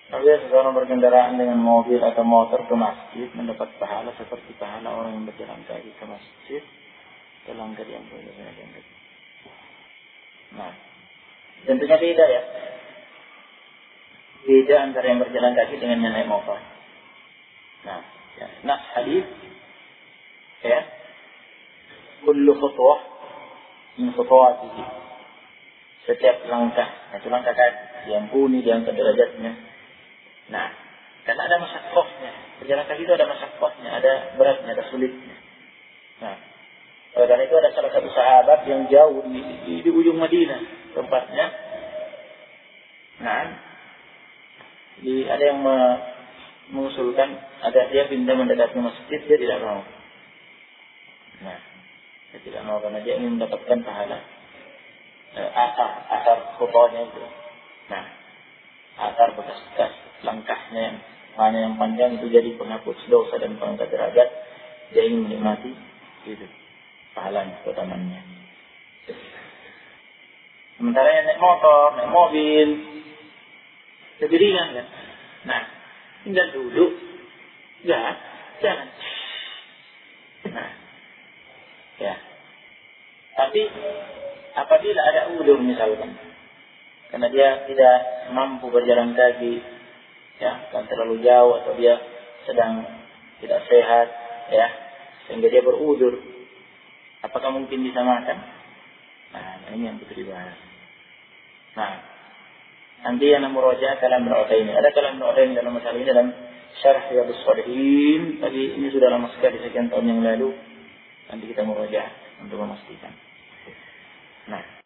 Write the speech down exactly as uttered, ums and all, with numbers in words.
Apabila seseorang berkendaraan dengan mobil atau motor ke masjid mendapat pahala seperti pahala orang yang berjalan kaki ke masjid, tolong dari yang boleh saya. Nah, tentunya beda ya. Beda antara yang berjalan kaki dengan yang naik motor. Nah, ya. Nah hadis ya, kullu khutwah min khutuwatihi. Setiap langkah, itu langkah kaki diampuni, diangkat derajatnya. Nah, karena ada masyaqqahnya. Berjalan kaki itu ada masyaqqahnya, ada beratnya, ada sulitnya. Nah, karena itu ada salah satu sahabat yang jauh di, di, di ujung Madinah tempatnya. Nah, di, ada yang me, mengusulkan agar dia pindah mendekati masjid, dia tidak mau. Nah, dia tidak mau karena dia ingin mendapatkan pahala eh, asar, asar khutbahnya itu. Nah, asar bekas-bekas langkahnya yang mana yang panjang itu jadi penghapus dosa dan pengangkat derajat. Dia ingin menikmati itu pahalanya, keutamaannya. Sementara yang naik motor, naik mobil lebih ringan kan. Nah, tinggal duduk, ya, jangan. Nah, ya. Tapi apabila ada udzur misalkan, karena dia tidak mampu berjalan kaki, ya, kan terlalu jauh atau dia sedang tidak sehat, ya, sehingga dia berudzur, apakah mungkin disamakan? Nah, ini yang perlu dibahas. Nah, nanti yang murojaah kalam Ibnu ada kalam Ibnu dalam masalah ini dalam Syarh Riyadhus Shalihin. Tapi ini sudah lama sekali, sekian tahun yang lalu. Nanti kita murojaah untuk memastikan. Nah.